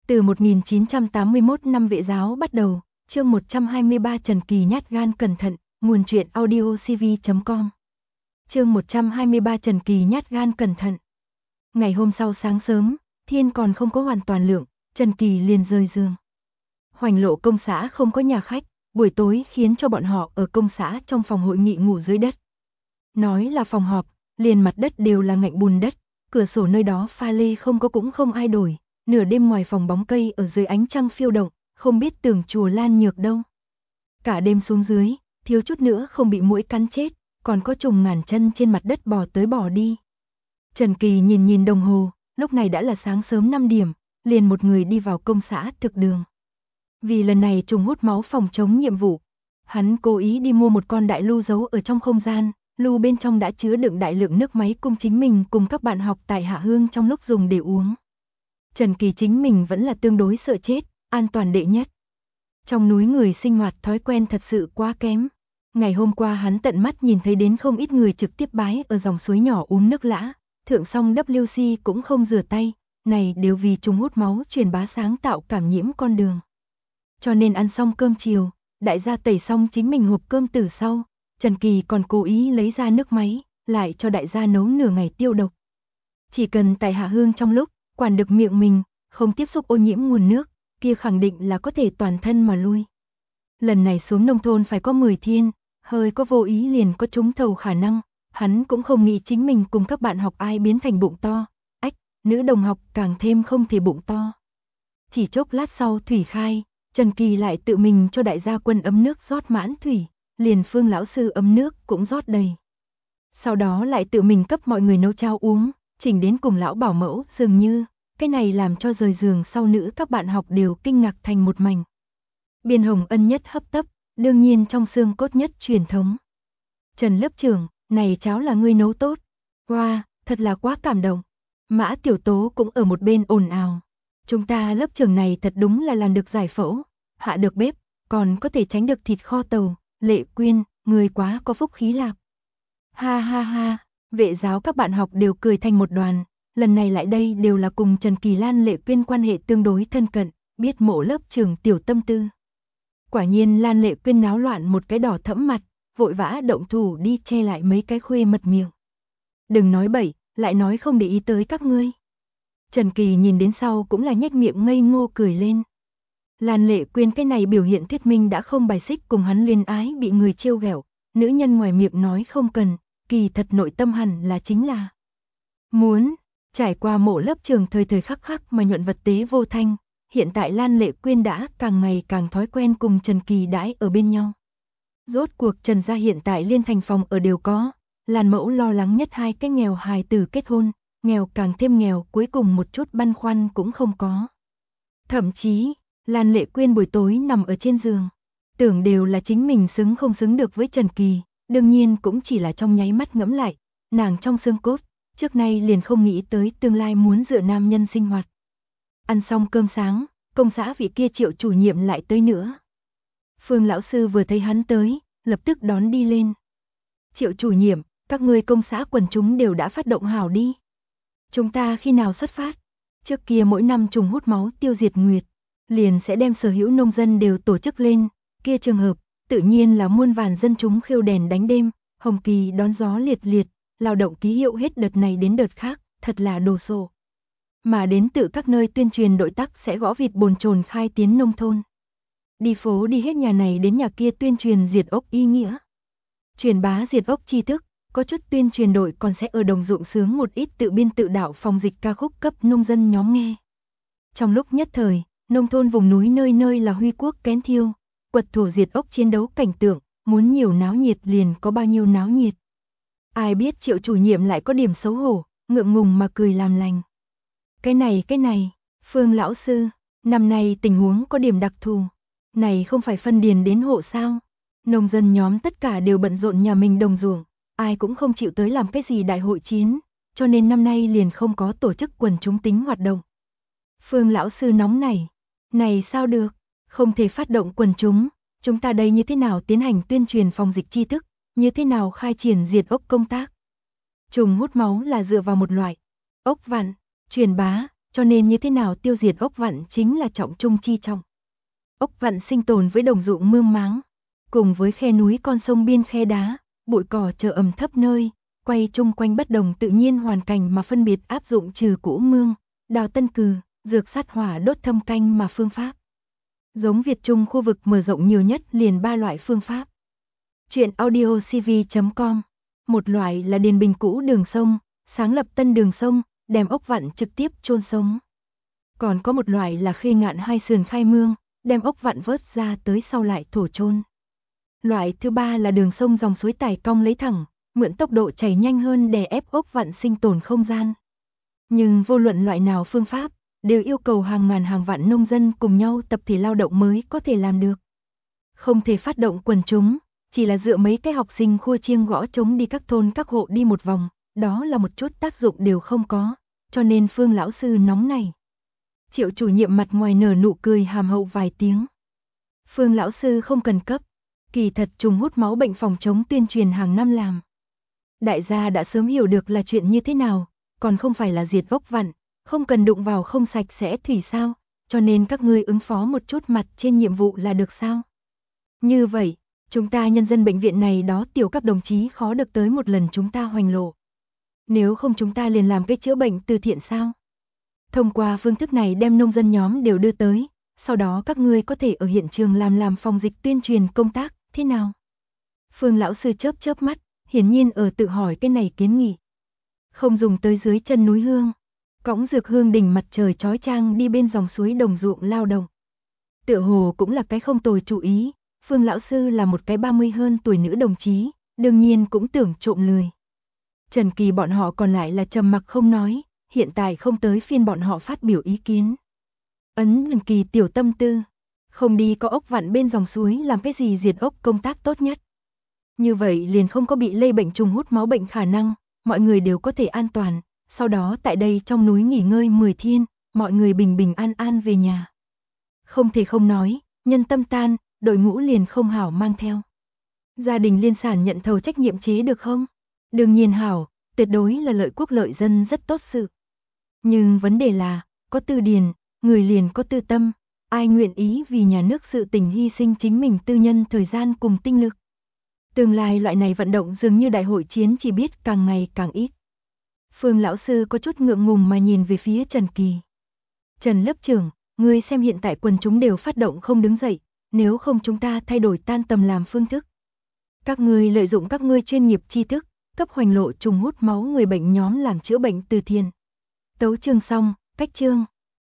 Từ 1981 năm Vệ giáo bắt đầu, chương 123 Trần Kỳ nhát gan cẩn thận, nguồn truyện audio cv.com. Chương 123 Trần Kỳ nhát gan cẩn thận. Ngày hôm sau sáng sớm, thiên còn không có hoàn toàn lượng, Trần Kỳ liền rời giường. Hoành Lộ công xã không có nhà khách, buổi tối khiến cho bọn họ ở công xã trong phòng hội nghị ngủ dưới đất. Nói là phòng họp, liền mặt đất đều là ngạnh bùn đất, cửa sổ nơi đó pha lê không có cũng không ai đổi. Nửa đêm ngoài phòng bóng cây ở dưới ánh trăng phiêu động, không biết tưởng chùa Lan Nhược đâu. Cả đêm xuống dưới, thiếu chút nữa không bị muỗi cắn chết, còn có trùng ngàn chân trên mặt đất bò tới bò đi. Trần Kỳ nhìn nhìn đồng hồ, lúc này đã là sáng sớm 5 điểm, liền một người đi vào công xã thực đường. Vì lần này trùng hút máu phòng chống nhiệm vụ, hắn cố ý đi mua một con đại lu giấu ở trong không gian, lu bên trong đã chứa đựng đại lượng nước máy cung chính mình cùng các bạn học tại Hạ Hương trong lúc dùng để uống. Trần Kỳ chính mình vẫn là tương đối sợ chết, an toàn đệ nhất. Trong núi người sinh hoạt thói quen thật sự quá kém. Ngày hôm qua hắn tận mắt nhìn thấy đến không ít người trực tiếp bái ở dòng suối nhỏ uống nước lã, thượng xong WC cũng không rửa tay, này đều vì trùng hút máu truyền bá sáng tạo cảm nhiễm con đường. Cho nên ăn xong cơm chiều, đại gia tẩy xong chính mình hộp cơm từ sau, Trần Kỳ còn cố ý lấy ra nước máy, lại cho đại gia nấu nửa ngày tiêu độc. Chỉ cần tại Hạ Hương trong lúc quản được miệng mình, không tiếp xúc ô nhiễm nguồn nước, kia khẳng định là có thể toàn thân mà lui. Lần này xuống nông thôn phải có 10 thiên, hơi có vô ý liền có trúng thầu khả năng, hắn cũng không nghĩ chính mình cùng các bạn học ai biến thành bụng to, nữ đồng học càng thêm không thể bụng to. Chỉ chốc lát sau thủy khai, Trần Kỳ lại tự mình cho đại gia quân ấm nước rót mãn thủy, liền Phương lão sư ấm nước cũng rót đầy. Sau đó lại tự mình cấp mọi người nấu cháo uống, chỉnh đến cùng lão bảo mẫu dường như, cái này làm cho rời giường sau nữ các bạn học đều kinh ngạc thành một mảnh. Biên Hồng Ân nhất hấp tấp, đương nhiên trong xương cốt nhất truyền thống. Trần lớp trưởng, này cháo là ngươi nấu tốt. Wow, thật là quá cảm động. Mã Tiểu Tố cũng ở một bên ồn ào. Chúng ta lớp trưởng này thật đúng là làm được giải phẫu, hạ được bếp, còn có thể tránh được thịt kho tàu. Lệ Quyên, người quá có phúc khí lạc. Ha ha ha, Vệ giáo các bạn học đều cười thành một đoàn. Lần này lại đây đều là cùng Trần Kỳ Lan Lệ Quyên quan hệ tương đối thân cận, biết mộ lớp trưởng tiểu tâm tư. Quả nhiên Lan Lệ Quyên náo loạn một cái đỏ thẫm mặt, vội vã động thủ đi che lại mấy cái khuê mật miệng. Đừng nói bậy, lại nói không để ý tới các ngươi. Trần Kỳ nhìn đến sau cũng là nhếch miệng ngây ngô cười lên. Lan Lệ Quyên cái này biểu hiện thuyết minh đã không bài xích cùng hắn luyến ái bị người trêu ghẹo, nữ nhân ngoài miệng nói không cần, kỳ thật nội tâm hẳn là chính là muốn. Trải qua mộ lớp trường thời thời khắc khắc mà nhuận vật tế vô thanh, hiện tại Lan Lệ Quyên đã càng ngày càng thói quen cùng Trần Kỳ đãi ở bên nhau. Rốt cuộc Trần gia hiện tại liên thành phòng ở đều có, Lan mẫu lo lắng nhất hai cái nghèo hài tử kết hôn, nghèo càng thêm nghèo cuối cùng một chút băn khoăn cũng không có. Thậm chí, Lan Lệ Quyên buổi tối nằm ở trên giường, tưởng đều là chính mình xứng không xứng được với Trần Kỳ, đương nhiên cũng chỉ là trong nháy mắt ngẫm lại, nàng trong xương cốt. Trước nay liền không nghĩ tới tương lai muốn dựa nam nhân sinh hoạt. Ăn xong cơm sáng, công xã vị kia Triệu chủ nhiệm lại tới nữa. Phương lão sư vừa thấy hắn tới, lập tức đón đi lên. Triệu chủ nhiệm, các ngươi công xã quần chúng đều đã phát động hảo đi. Chúng ta khi nào xuất phát? Trước kia mỗi năm trùng hút máu tiêu diệt nguyệt, liền sẽ đem sở hữu nông dân đều tổ chức lên, kia trường hợp, tự nhiên là muôn vàn dân chúng khiêu đèn đánh đêm, hồng kỳ đón gió liệt liệt. Lao động ký hiệu hết đợt này đến đợt khác, thật là đồ sộ. Mà đến từ các nơi tuyên truyền đội tắc sẽ gõ vịt bồn chồn khai tiến nông thôn. Đi phố đi hết nhà này đến nhà kia tuyên truyền diệt ốc ý nghĩa. Truyền bá diệt ốc tri thức, có chút tuyên truyền đội còn sẽ ở đồng ruộng sướng một ít tự biên tự đạo phòng dịch ca khúc cấp nông dân nhóm nghe. Trong lúc nhất thời, nông thôn vùng núi nơi nơi là huy quốc kén thiêu, quật thổ diệt ốc chiến đấu cảnh tượng, muốn nhiều náo nhiệt liền có bao nhiêu náo nhiệt. Ai biết Triệu chủ nhiệm lại có điểm xấu hổ, ngượng ngùng mà cười làm lành. Cái này, Phương lão sư, năm nay tình huống có điểm đặc thù. Này không phải phân điền đến hộ sao? Nông dân nhóm tất cả đều bận rộn nhà mình đồng ruộng, ai cũng không chịu tới làm cái gì đại hội chiến, cho nên năm nay liền không có tổ chức quần chúng tính hoạt động. Phương lão sư nóng này sao được, không thể phát động quần chúng ta đây như thế nào tiến hành tuyên truyền phòng dịch tri thức? Như thế nào khai triển diệt ốc công tác? Trùng hút máu là dựa vào một loại ốc vặn, truyền bá, cho nên như thế nào tiêu diệt ốc vặn chính là trọng trung chi trọng. Ốc vặn sinh tồn với đồng ruộng mương máng, cùng với khe núi con sông biên khe đá, bụi cỏ chờ ẩm thấp nơi, quay chung quanh bất đồng tự nhiên hoàn cảnh mà phân biệt áp dụng trừ cũ mương, đào tân cừ, dược sát hỏa đốt thâm canh mà phương pháp. Giống Việt Trung khu vực mở rộng nhiều nhất liền 3 loại phương pháp. Truyện audio cv.com. Một loại là điền bình cũ đường sông, sáng lập tân đường sông, đem ốc vặn trực tiếp chôn sống. Còn có một loại là khê ngạn hai sườn khai mương, đem ốc vặn vớt ra tới sau lại thổ chôn. Loại thứ ba là đường sông dòng suối tải cong lấy thẳng, mượn tốc độ chảy nhanh hơn đè ép ốc vặn sinh tồn không gian. Nhưng vô luận loại nào phương pháp, đều yêu cầu hàng ngàn hàng vạn nông dân cùng nhau tập thể lao động mới có thể làm được. Không thể phát động quần chúng, chỉ là dựa mấy cái học sinh khua chiêng gõ trống đi các thôn các hộ đi một vòng, đó là một chút tác dụng đều không có, cho nên Phương lão sư nóng này. Triệu chủ nhiệm mặt ngoài nở nụ cười hàm hậu vài tiếng. Phương lão sư không cần cấp, kỳ thật trùng hút máu bệnh phòng chống tuyên truyền hàng năm làm. Đại gia đã sớm hiểu được là chuyện như thế nào, còn không phải là diệt ốc vặn, không cần đụng vào không sạch sẽ thủy sao, cho nên các ngươi ứng phó một chút mặt trên nhiệm vụ là được sao. Như vậy, chúng ta nhân dân bệnh viện này đó tiểu các đồng chí khó được tới một lần chúng ta hoành lộ. Nếu không chúng ta liền làm cái chữa bệnh từ thiện sao? Thông qua phương thức này đem nông dân nhóm đều đưa tới, sau đó các ngươi có thể ở hiện trường làm phòng dịch tuyên truyền công tác, thế nào? Phương lão sư chớp chớp mắt, hiển nhiên ở tự hỏi cái này kiến nghị. Không dùng tới dưới chân núi hương, cõng dược hương đỉnh mặt trời chói chang đi bên dòng suối đồng ruộng lao động. Tựa hồ cũng là cái không tồi chủ ý, Phương lão sư là một cái 30 hơn tuổi nữ đồng chí, đương nhiên cũng tưởng trộm lười. Trần Kỳ bọn họ còn lại là trầm mặc không nói, hiện tại không tới phiên bọn họ phát biểu ý kiến. Ấn Trần Kỳ tiểu tâm tư, không đi có ốc vặn bên dòng suối làm cái gì diệt ốc công tác tốt nhất. Như vậy liền không có bị lây bệnh trùng hút máu bệnh khả năng, mọi người đều có thể an toàn, sau đó tại đây trong núi nghỉ ngơi 10 thiên, mọi người bình bình an an về nhà. Không thể không nói, nhân tâm tan, đội ngũ liền không hảo mang theo. Gia đình liên sản nhận thầu trách nhiệm chế được không? Đương nhiên hảo, tuyệt đối là lợi quốc lợi dân rất tốt sự. Nhưng vấn đề là, có tư điền, người liền có tư tâm, ai nguyện ý vì nhà nước sự tình hy sinh chính mình tư nhân thời gian cùng tinh lực. Tương lai loại này vận động dường như đại hội chiến chỉ biết càng ngày càng ít. Phương lão sư có chút ngượng ngùng mà nhìn về phía Trần Kỳ. Trần lớp trưởng, ngươi xem hiện tại quần chúng đều phát động không đứng dậy, nếu không chúng ta thay đổi tan tầm làm phương thức. Các ngươi lợi dụng các ngươi chuyên nghiệp tri thức, cấp hoành lộ trùng hút máu người bệnh nhóm làm chữa bệnh từ thiện. Tấu chương xong, cách chương.